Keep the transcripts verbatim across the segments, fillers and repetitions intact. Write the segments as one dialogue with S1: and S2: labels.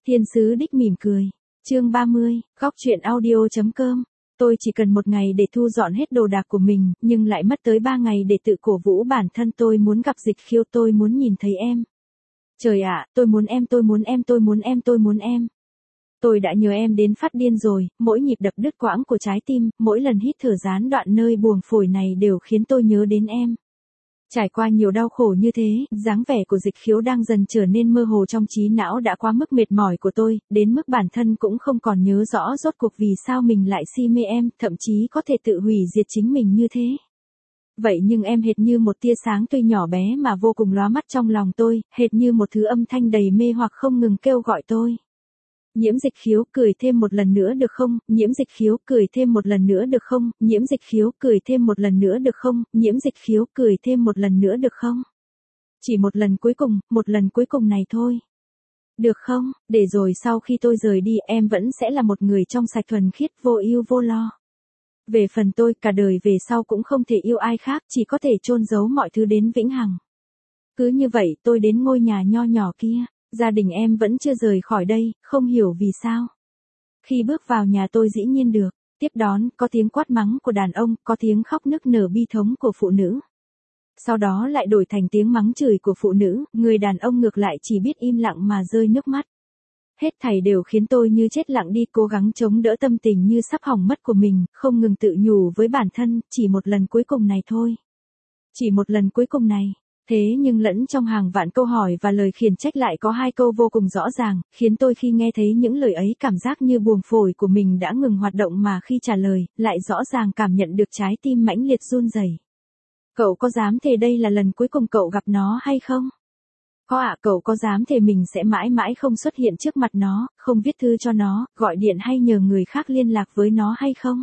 S1: Thiên sứ đích mỉm cười. Chương ba mươi, góc truyện audio.com. Tôi chỉ cần một ngày để thu dọn hết đồ đạc của mình, nhưng lại mất tới ba ngày để tự cổ vũ bản thân. Tôi muốn gặp Dịch Khiếu, tôi muốn nhìn thấy em. Trời ạ, tôi muốn em, tôi muốn em, tôi muốn em, tôi muốn em. Tôi đã nhớ em đến phát điên rồi, mỗi nhịp đập đứt quãng của trái tim, mỗi lần hít thở gián đoạn nơi buồng phổi này đều khiến tôi nhớ đến em. Trải qua nhiều đau khổ như thế, dáng vẻ của Dịch Khiếu đang dần trở nên mơ hồ trong trí não đã quá mức mệt mỏi của tôi, đến mức bản thân cũng không còn nhớ rõ rốt cuộc vì sao mình lại si mê em, thậm chí có thể tự hủy diệt chính mình như thế. Vậy nhưng em hệt như một tia sáng tuy nhỏ bé mà vô cùng lóa mắt trong lòng tôi, hệt như một thứ âm thanh đầy mê hoặc không ngừng kêu gọi tôi. Nhiễm Dịch Khiếu, cười thêm một lần nữa được không? Nhiễm Dịch Khiếu, cười thêm một lần nữa được không? Nhiễm Dịch Khiếu, cười thêm một lần nữa được không? Nhiễm Dịch Khiếu, cười thêm một lần nữa được không? Chỉ một lần cuối cùng, một lần cuối cùng này thôi. Được không? Để rồi sau khi tôi rời đi, em vẫn sẽ là một người trong sạch thuần khiết, vô ưu vô lo. Về phần tôi, cả đời về sau cũng không thể yêu ai khác, chỉ có thể chôn giấu mọi thứ đến vĩnh hằng. Cứ như vậy, tôi đến ngôi nhà nho nhỏ kia. Gia đình em vẫn chưa rời khỏi đây, không hiểu vì sao. Khi bước vào nhà tôi dĩ nhiên được, tiếp đón, có tiếng quát mắng của đàn ông, có tiếng khóc nức nở bi thống của phụ nữ. Sau đó lại đổi thành tiếng mắng chửi của phụ nữ, người đàn ông ngược lại chỉ biết im lặng mà rơi nước mắt. Hết thảy đều khiến tôi như chết lặng đi, cố gắng chống đỡ tâm tình như sắp hỏng mất của mình, không ngừng tự nhủ với bản thân, chỉ một lần cuối cùng này thôi. Chỉ một lần cuối cùng này. Thế nhưng lẫn trong hàng vạn câu hỏi và lời khiển trách lại có hai câu vô cùng rõ ràng, khiến tôi khi nghe thấy những lời ấy cảm giác như buồng phổi của mình đã ngừng hoạt động mà khi trả lời, lại rõ ràng cảm nhận được trái tim mãnh liệt run rẩy. Cậu có dám thề đây là lần cuối cùng cậu gặp nó hay không? Có ạ, cậu có dám thề mình sẽ mãi mãi không xuất hiện trước mặt nó, không viết thư cho nó, gọi điện hay nhờ người khác liên lạc với nó hay không?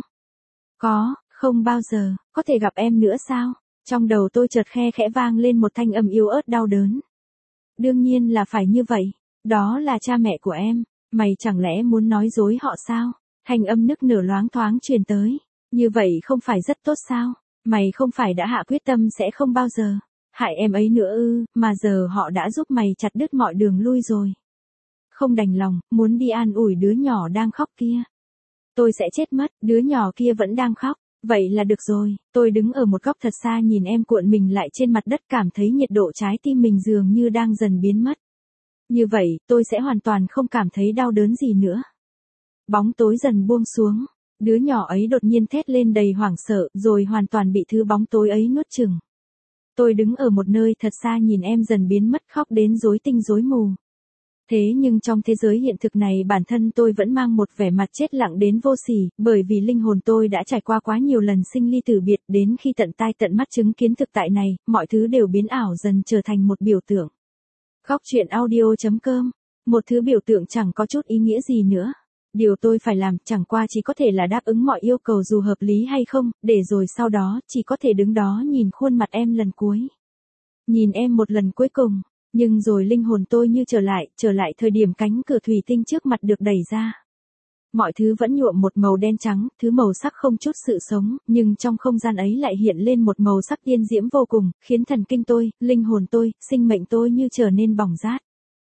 S1: Có, không bao giờ, có thể gặp em nữa sao? Trong đầu tôi chợt khe khẽ vang lên một thanh âm yếu ớt đau đớn. Đương nhiên là phải như vậy, đó là cha mẹ của em, mày chẳng lẽ muốn nói dối họ sao? Thanh âm nức nở loáng thoáng truyền tới, như vậy không phải rất tốt sao? Mày không phải đã hạ quyết tâm sẽ không bao giờ hại em ấy nữa ư, mà giờ họ đã giúp mày chặt đứt mọi đường lui rồi. Không đành lòng, muốn đi an ủi đứa nhỏ đang khóc kia. Tôi sẽ chết mất, đứa nhỏ kia vẫn đang khóc. Vậy là được rồi, tôi đứng ở một góc thật xa nhìn em cuộn mình lại trên mặt đất, cảm thấy nhiệt độ trái tim mình dường như đang dần biến mất. Như vậy, tôi sẽ hoàn toàn không cảm thấy đau đớn gì nữa. Bóng tối dần buông xuống, đứa nhỏ ấy đột nhiên thét lên đầy hoảng sợ, rồi hoàn toàn bị thứ bóng tối ấy nuốt chửng. Tôi đứng ở một nơi thật xa nhìn em dần biến mất, khóc đến rối tinh rối mù. Thế nhưng trong thế giới hiện thực này bản thân tôi vẫn mang một vẻ mặt chết lặng đến vô sỉ, bởi vì linh hồn tôi đã trải qua quá nhiều lần sinh ly tử biệt, đến khi tận tai tận mắt chứng kiến thực tại này, mọi thứ đều biến ảo dần trở thành một biểu tượng. Góc truyện audio.com, một thứ biểu tượng chẳng có chút ý nghĩa gì nữa. Điều tôi phải làm chẳng qua chỉ có thể là đáp ứng mọi yêu cầu dù hợp lý hay không, để rồi sau đó chỉ có thể đứng đó nhìn khuôn mặt em lần cuối. Nhìn em một lần cuối cùng. Nhưng rồi linh hồn tôi như trở lại, trở lại thời điểm cánh cửa thủy tinh trước mặt được đẩy ra. Mọi thứ vẫn nhuộm một màu đen trắng, thứ màu sắc không chút sự sống, nhưng trong không gian ấy lại hiện lên một màu sắc tiên diễm vô cùng, khiến thần kinh tôi, linh hồn tôi, sinh mệnh tôi như trở nên bỏng rát.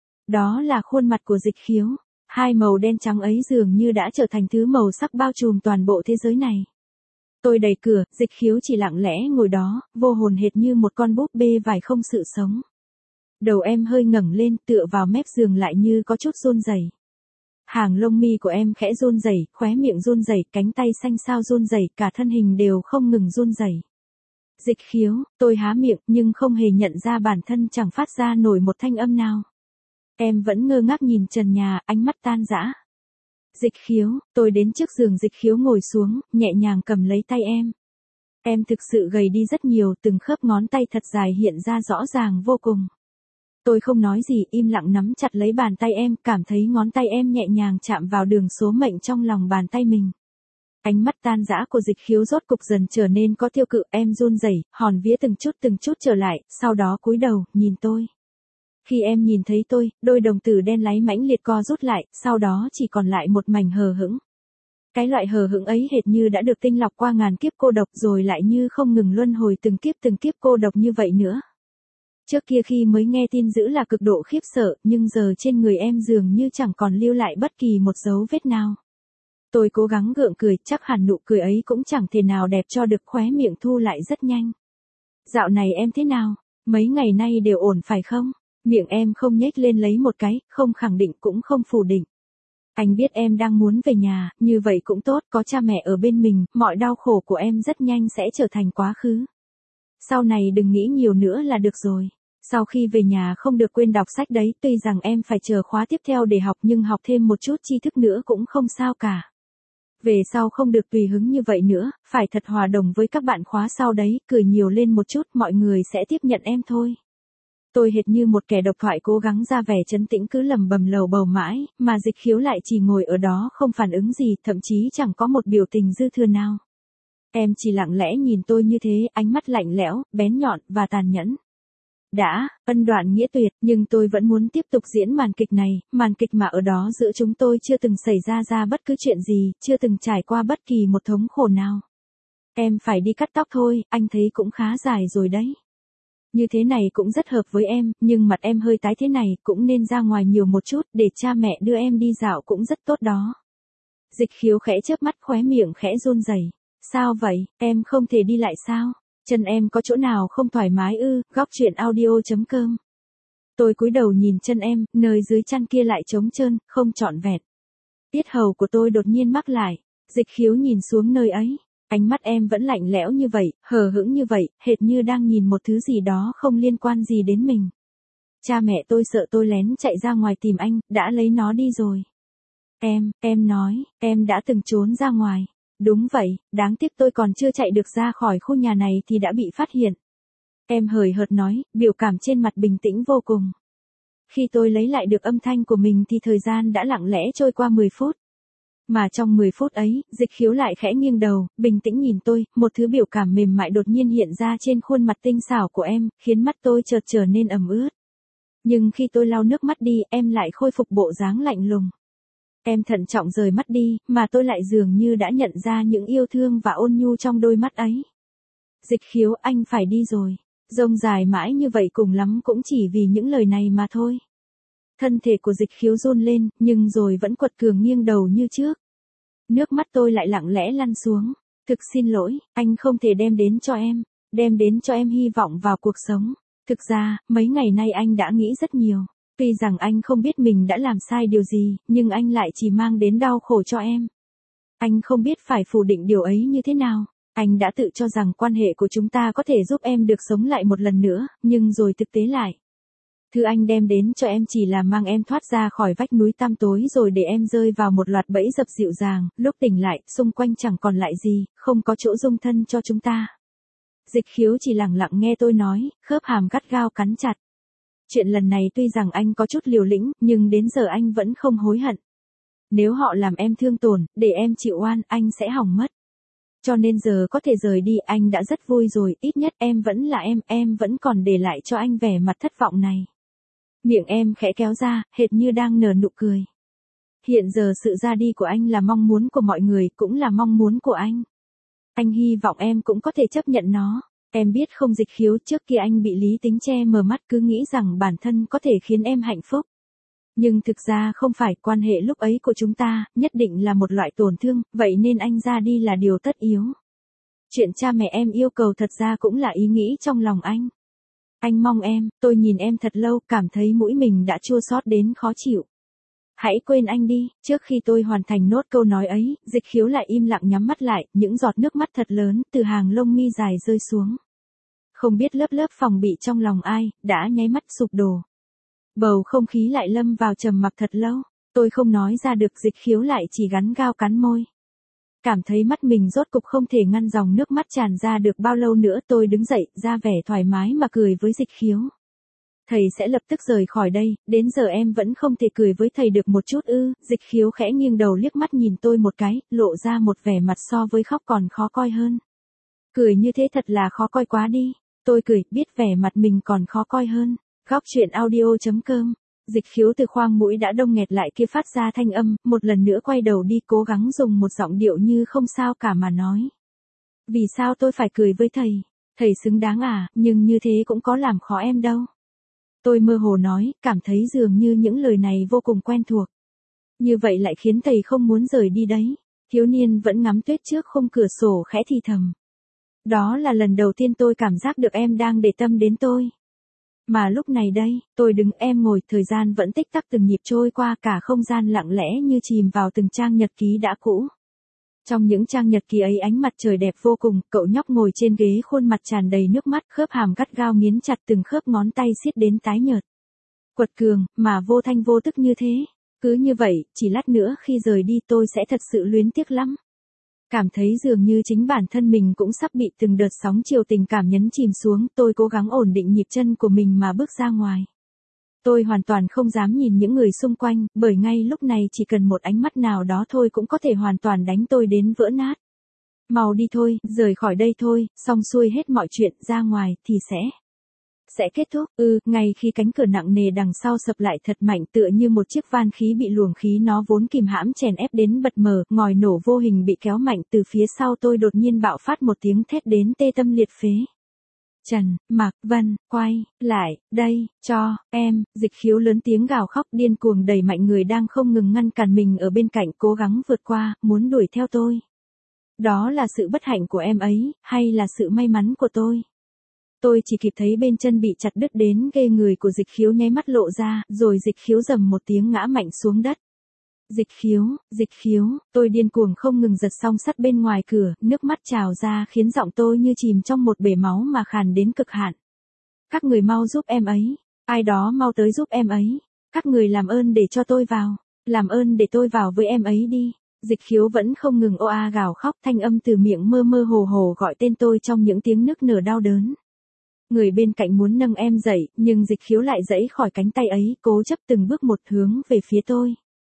S1: Đó là khuôn mặt của Dịch Khiếu. Hai màu đen trắng ấy dường như đã trở thành thứ màu sắc bao trùm toàn bộ thế giới này. Tôi đẩy cửa, Dịch Khiếu chỉ lặng lẽ ngồi đó, vô hồn hệt như một con búp bê vải không sự sống. Đầu em hơi ngẩng lên, tựa vào mép giường lại như có chút run rẩy. Hàng lông mi của em khẽ run rẩy, khóe miệng run rẩy, cánh tay xanh xao run rẩy, cả thân hình đều không ngừng run rẩy. Dịch Khiếu, tôi há miệng nhưng không hề nhận ra bản thân chẳng phát ra nổi một thanh âm nào. Em vẫn ngơ ngác nhìn trần nhà, ánh mắt tan rã. Dịch Khiếu, tôi đến trước giường Dịch Khiếu ngồi xuống, nhẹ nhàng cầm lấy tay em. Em thực sự gầy đi rất nhiều, từng khớp ngón tay thật dài hiện ra rõ ràng vô cùng. Tôi không nói gì, im lặng nắm chặt lấy bàn tay em, cảm thấy ngón tay em nhẹ nhàng chạm vào đường số mệnh trong lòng bàn tay mình. Ánh mắt tan rã của Dịch Khiếu rốt cục dần trở nên có tiêu cự, em run rẩy, hòn vía từng chút từng chút trở lại, sau đó cúi đầu, nhìn tôi. Khi em nhìn thấy tôi, đôi đồng tử đen láy mãnh liệt co rút lại, sau đó chỉ còn lại một mảnh hờ hững. Cái loại hờ hững ấy hệt như đã được tinh lọc qua ngàn kiếp cô độc rồi lại như không ngừng luân hồi từng kiếp từng kiếp cô độc như vậy nữa. Trước kia khi mới nghe tin dữ là cực độ khiếp sợ, nhưng giờ trên người em dường như chẳng còn lưu lại bất kỳ một dấu vết nào. Tôi cố gắng gượng cười, chắc hẳn nụ cười ấy cũng chẳng thể nào đẹp cho được, khóe miệng thu lại rất nhanh. Dạo này em thế nào? Mấy ngày nay đều ổn phải không? Miệng em không nhếch lên lấy một cái, không khẳng định cũng không phủ định. Anh biết em đang muốn về nhà, như vậy cũng tốt, có cha mẹ ở bên mình, mọi đau khổ của em rất nhanh sẽ trở thành quá khứ. Sau này đừng nghĩ nhiều nữa là được rồi. Sau khi về nhà không được quên đọc sách đấy, tuy rằng em phải chờ khóa tiếp theo để học nhưng học thêm một chút tri thức nữa cũng không sao cả. Về sau không được tùy hứng như vậy nữa, phải thật hòa đồng với các bạn khóa sau đấy, cười nhiều lên một chút, mọi người sẽ tiếp nhận em thôi. Tôi hệt như một kẻ độc thoại cố gắng ra vẻ trấn tĩnh cứ lẩm bẩm lầu bầu mãi, mà Dịch Khiếu lại chỉ ngồi ở đó không phản ứng gì, thậm chí chẳng có một biểu tình dư thừa nào. Em chỉ lặng lẽ nhìn tôi như thế, ánh mắt lạnh lẽo, bén nhọn và tàn nhẫn. Đã, ân đoạn nghĩa tuyệt, nhưng tôi vẫn muốn tiếp tục diễn màn kịch này, màn kịch mà ở đó giữa chúng tôi chưa từng xảy ra ra bất cứ chuyện gì, chưa từng trải qua bất kỳ một thống khổ nào. Em phải đi cắt tóc thôi, anh thấy cũng khá dài rồi đấy. Như thế này cũng rất hợp với em, nhưng mặt em hơi tái thế này, cũng nên ra ngoài nhiều một chút, để cha mẹ đưa em đi dạo cũng rất tốt đó. Dịch Khiếu khẽ chớp mắt, khóe miệng khẽ run rẩy. Sao vậy, em không thể đi lại sao? Chân em có chỗ nào không thoải mái ư? Góc truyện audio chấm com. Tôi cúi đầu nhìn chân em, nơi dưới chân kia lại trống trơn, không trọn vẹn. Tiết hầu của tôi đột nhiên mắc lại. Dịch Khiếu nhìn xuống nơi ấy. Ánh mắt em vẫn lạnh lẽo như vậy, hờ hững như vậy, hệt như đang nhìn một thứ gì đó không liên quan gì đến mình. Cha mẹ tôi sợ tôi lén chạy ra ngoài tìm anh, đã lấy nó đi rồi. Em, em nói, em đã từng trốn ra ngoài. Đúng vậy, đáng tiếc tôi còn chưa chạy được ra khỏi khu nhà này thì đã bị phát hiện. Em hời hợt nói, biểu cảm trên mặt bình tĩnh vô cùng. Khi tôi lấy lại được âm thanh của mình thì thời gian đã lặng lẽ trôi qua mười phút. Mà trong mười phút ấy, Dịch Khiếu lại khẽ nghiêng đầu, bình tĩnh nhìn tôi, một thứ biểu cảm mềm mại đột nhiên hiện ra trên khuôn mặt tinh xảo của em, khiến mắt tôi chợt trở nên ẩm ướt. Nhưng khi tôi lau nước mắt đi, em lại khôi phục bộ dáng lạnh lùng. Em thận trọng rời mắt đi, mà tôi lại dường như đã nhận ra những yêu thương và ôn nhu trong đôi mắt ấy. Dịch Khiếu, anh phải đi rồi. Rông dài mãi như vậy cùng lắm cũng chỉ vì những lời này mà thôi. Thân thể của Dịch Khiếu run lên, nhưng rồi vẫn quật cường nghiêng đầu như trước. Nước mắt tôi lại lặng lẽ lăn xuống. Thực xin lỗi, anh không thể đem đến cho em, đem đến cho em hy vọng vào cuộc sống. Thực ra, mấy ngày nay anh đã nghĩ rất nhiều. Tuy rằng anh không biết mình đã làm sai điều gì, nhưng anh lại chỉ mang đến đau khổ cho em. Anh không biết phải phủ định điều ấy như thế nào. Anh đã tự cho rằng quan hệ của chúng ta có thể giúp em được sống lại một lần nữa, nhưng rồi thực tế lại. Thứ anh đem đến cho em chỉ là mang em thoát ra khỏi vách núi tăm tối rồi để em rơi vào một loạt bẫy dập dịu dàng, lúc tỉnh lại, xung quanh chẳng còn lại gì, không có chỗ dung thân cho chúng ta. Dịch Khiếu chỉ lặng lặng nghe tôi nói, khớp hàm gắt gao cắn chặt. Chuyện lần này tuy rằng anh có chút liều lĩnh, nhưng đến giờ anh vẫn không hối hận. Nếu họ làm em thương tổn, để em chịu oan, anh sẽ hỏng mất. Cho nên giờ có thể rời đi, anh đã rất vui rồi, ít nhất em vẫn là em, em vẫn còn để lại cho anh vẻ mặt thất vọng này. Miệng em khẽ kéo ra, hệt như đang nở nụ cười. Hiện giờ sự ra đi của anh là mong muốn của mọi người, cũng là mong muốn của anh. Anh hy vọng em cũng có thể chấp nhận nó. Em biết không Dịch Khiếu, trước kia anh bị lý tính che mờ mắt, cứ nghĩ rằng bản thân có thể khiến em hạnh phúc. Nhưng thực ra không phải, quan hệ lúc ấy của chúng ta, nhất định là một loại tổn thương, vậy nên anh ra đi là điều tất yếu. Chuyện cha mẹ em yêu cầu thật ra cũng là ý nghĩ trong lòng anh. Anh mong em, tôi nhìn em thật lâu, cảm thấy mũi mình đã chua xót đến khó chịu. Hãy quên anh đi, trước khi tôi hoàn thành nốt câu nói ấy, Dịch Khiếu lại im lặng nhắm mắt lại, những giọt nước mắt thật lớn, từ hàng lông mi dài rơi xuống. Không biết lớp lớp phòng bị trong lòng ai, đã nháy mắt sụp đổ. Bầu không khí lại lâm vào trầm mặc thật lâu, tôi không nói ra được, Dịch Khiếu lại chỉ gắn gao cắn môi. Cảm thấy mắt mình rốt cục không thể ngăn dòng nước mắt tràn ra được bao lâu nữa, tôi đứng dậy, ra vẻ thoải mái mà cười với Dịch Khiếu. Thầy sẽ lập tức rời khỏi đây, đến giờ em vẫn không thể cười với thầy được một chút ư? Dịch Khiếu khẽ nghiêng đầu liếc mắt nhìn tôi một cái, lộ ra một vẻ mặt so với khóc còn khó coi hơn. Cười như thế thật là khó coi quá đi. Tôi cười, biết vẻ mặt mình còn khó coi hơn. Góc truyện audio chấm com. Dịch Khiếu từ khoang mũi đã đông nghẹt lại kia phát ra thanh âm, một lần nữa quay đầu đi, cố gắng dùng một giọng điệu như không sao cả mà nói. Vì sao tôi phải cười với thầy? Thầy xứng đáng à, nhưng như thế cũng có làm khó em đâu. Tôi mơ hồ nói, cảm thấy dường như những lời này vô cùng quen thuộc. Như vậy lại khiến thầy không muốn rời đi đấy. Thiếu niên vẫn ngắm tuyết trước khung cửa sổ khẽ thì thầm. Đó là lần đầu tiên tôi cảm giác được em đang để tâm đến tôi. Mà lúc này đây, tôi đứng em ngồi, thời gian vẫn tích tắc từng nhịp trôi qua, cả không gian lặng lẽ như chìm vào từng trang nhật ký đã cũ. Trong những trang nhật ký ấy ánh mặt trời đẹp vô cùng, cậu nhóc ngồi trên ghế khuôn mặt tràn đầy nước mắt, khớp hàm gắt gao nghiến chặt từng khớp ngón tay xiết đến tái nhợt. Quật cường, mà vô thanh vô tức như thế. Cứ như vậy, chỉ lát nữa khi rời đi tôi sẽ thật sự luyến tiếc lắm. Cảm thấy dường như chính bản thân mình cũng sắp bị từng đợt sóng chiều tình cảm nhấn chìm xuống, tôi cố gắng ổn định nhịp chân của mình mà bước ra ngoài. Tôi hoàn toàn không dám nhìn những người xung quanh, bởi ngay lúc này chỉ cần một ánh mắt nào đó thôi cũng có thể hoàn toàn đánh tôi đến vỡ nát. Mau đi thôi, rời khỏi đây thôi, xong xuôi hết mọi chuyện, ra ngoài thì sẽ... Sẽ kết thúc, ừ, ngay khi cánh cửa nặng nề đằng sau sập lại thật mạnh tựa như một chiếc van khí bị luồng khí nó vốn kìm hãm chèn ép đến bật mờ, ngòi nổ vô hình bị kéo mạnh từ phía sau tôi đột nhiên bạo phát một tiếng thét đến tê tâm liệt phế. Trần, Mạc Vân, quay, lại, đây, cho, em, Dịch Khiếu lớn tiếng gào khóc điên cuồng đẩy mạnh người đang không ngừng ngăn cản mình ở bên cạnh cố gắng vượt qua, muốn đuổi theo tôi. Đó là sự bất hạnh của em ấy, hay là sự may mắn của tôi? Tôi chỉ kịp thấy bên chân bị chặt đứt đến ghê người của Dịch Khiếu nháy mắt lộ ra, rồi Dịch Khiếu rầm một tiếng ngã mạnh xuống đất. Dịch Khiếu, Dịch Khiếu, tôi điên cuồng không ngừng giật song sắt bên ngoài cửa, nước mắt trào ra khiến giọng tôi như chìm trong một bể máu mà khàn đến cực hạn. Các người mau giúp em ấy, ai đó mau tới giúp em ấy, các người làm ơn để cho tôi vào, làm ơn để tôi vào với em ấy đi. Dịch Khiếu vẫn không ngừng ô a gào khóc, thanh âm từ miệng mơ mơ hồ hồ gọi tên tôi trong những tiếng nức nở đau đớn. Người bên cạnh muốn nâng em dậy, nhưng Dịch Khiếu lại giãy khỏi cánh tay ấy, cố chấp từng bước một hướng về phía tôi.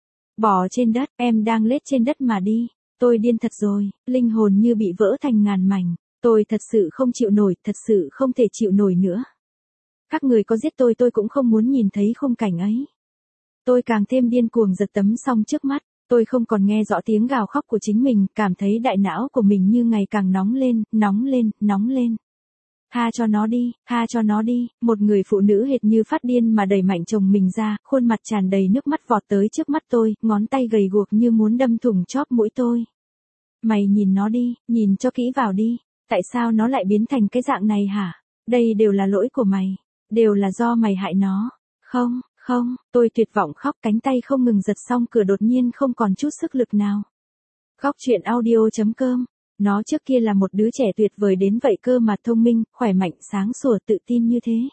S1: Bò trên đất, em đang lết trên đất mà đi. Tôi điên thật rồi, linh hồn như bị vỡ thành ngàn mảnh. Tôi thật sự không chịu nổi, thật sự không thể chịu nổi nữa. Các người có giết tôi tôi cũng không muốn nhìn thấy khung cảnh ấy. Tôi càng thêm điên cuồng giật tấm song trước mắt. Tôi không còn nghe rõ tiếng gào khóc của chính mình, cảm thấy đại não của mình như ngày càng nóng lên, nóng lên, nóng lên. Tha cho nó đi, tha cho nó đi, một người phụ nữ hệt như phát điên mà đẩy mạnh chồng mình ra, khuôn mặt tràn đầy nước mắt vọt tới trước mắt tôi, ngón tay gầy guộc như muốn đâm thủng chóp mũi tôi. Mày nhìn nó đi, nhìn cho kỹ vào đi, tại sao nó lại biến thành cái dạng này hả? Đây đều là lỗi của mày, đều là do mày hại nó. Không, không, tôi tuyệt vọng khóc, cánh tay không ngừng giật xong cửa đột nhiên không còn chút sức lực nào. Góc truyện audio chấm com. Nó trước kia là một đứa trẻ tuyệt vời đến vậy cơ mà, thông minh, khỏe mạnh, sáng sủa, tự tin như thế.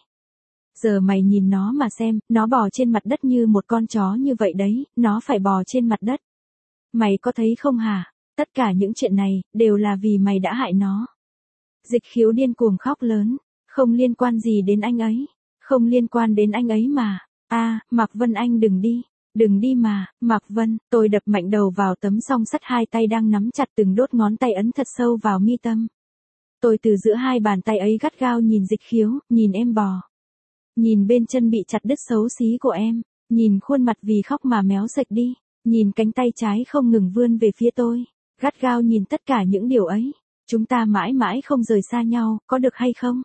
S1: Giờ mày nhìn nó mà xem, nó bò trên mặt đất như một con chó như vậy đấy, nó phải bò trên mặt đất. Mày có thấy không hả? Tất cả những chuyện này, đều là vì mày đã hại nó. Dịch Khiếu điên cuồng khóc lớn, không liên quan gì đến anh ấy, không liên quan đến anh ấy mà. A, à, Mạc Vân anh đừng đi. Đừng đi mà, Mạc Vân, tôi đập mạnh đầu vào tấm song sắt, hai tay đang nắm chặt từng đốt ngón tay ấn thật sâu vào mi tâm. Tôi từ giữa hai bàn tay ấy gắt gao nhìn Dịch Khiếu, nhìn em bò. Nhìn bên chân bị chặt đứt xấu xí của em, nhìn khuôn mặt vì khóc mà méo sạch đi, nhìn cánh tay trái không ngừng vươn về phía tôi, gắt gao nhìn tất cả những điều ấy. Chúng ta mãi mãi không rời xa nhau, có được hay không?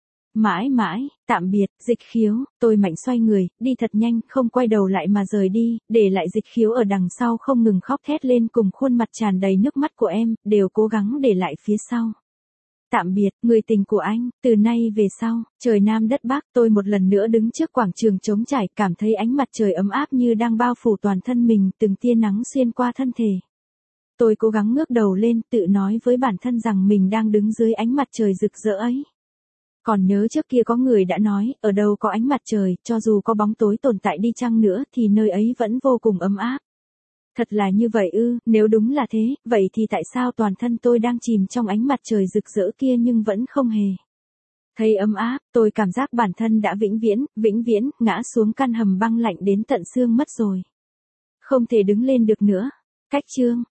S1: Mãi mãi, tạm biệt, Dịch Khiếu, tôi mạnh xoay người, đi thật nhanh, không quay đầu lại mà rời đi, để lại Dịch Khiếu ở đằng sau không ngừng khóc thét lên cùng khuôn mặt tràn đầy nước mắt của em, đều cố gắng để lại phía sau. Tạm biệt, người tình của anh, từ nay về sau, trời Nam đất Bắc, tôi một lần nữa đứng trước quảng trường trống trải, cảm thấy ánh mặt trời ấm áp như đang bao phủ toàn thân mình, từng tia nắng xuyên qua thân thể. Tôi cố gắng ngước đầu lên, tự nói với bản thân rằng mình đang đứng dưới ánh mặt trời rực rỡ ấy. Còn nhớ trước kia có người đã nói, ở đâu có ánh mặt trời, cho dù có bóng tối tồn tại đi chăng nữa thì nơi ấy vẫn vô cùng ấm áp. Thật là như vậy ư, nếu đúng là thế, vậy thì tại sao toàn thân tôi đang chìm trong ánh mặt trời rực rỡ kia nhưng vẫn không hề thấy ấm áp, tôi cảm giác bản thân đã vĩnh viễn, vĩnh viễn, ngã xuống căn hầm băng lạnh đến tận xương mất rồi. Không thể đứng lên được nữa. Cách chương